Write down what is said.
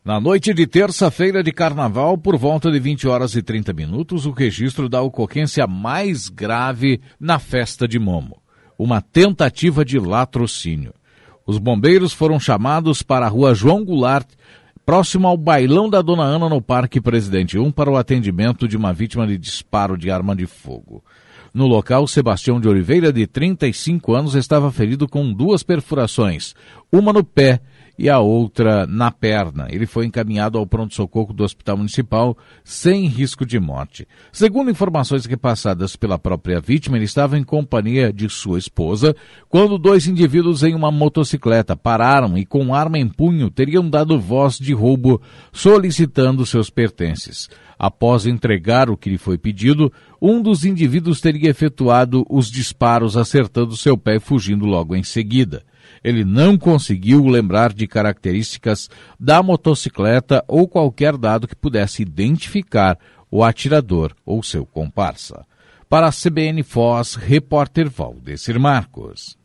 Na noite de terça-feira de carnaval, por volta de 20 horas e 30 minutos, o registro da ocorrência mais grave na festa de Momo. Uma tentativa de latrocínio. Os bombeiros foram chamados para a rua João Goulart, próximo ao bailão da Dona Ana no Parque Presidente 1, para o atendimento de uma vítima de disparo de arma de fogo. No local, Sebastião de Oliveira, de 35 anos, estava ferido com 2 perfurações, uma no pé e a outra na perna. Ele foi encaminhado ao pronto-socorro do Hospital Municipal sem risco de morte. Segundo informações repassadas pela própria vítima, ele estava em companhia de sua esposa quando 2 indivíduos em uma motocicleta pararam e com arma em punho teriam dado voz de roubo solicitando seus pertences. Após entregar o que lhe foi pedido, um dos indivíduos teria efetuado os disparos acertando seu pé e fugindo logo em seguida. Ele não conseguiu lembrar de características da motocicleta ou qualquer dado que pudesse identificar o atirador ou seu comparsa. Para a CBN Foz, repórter Valdecir Marcos.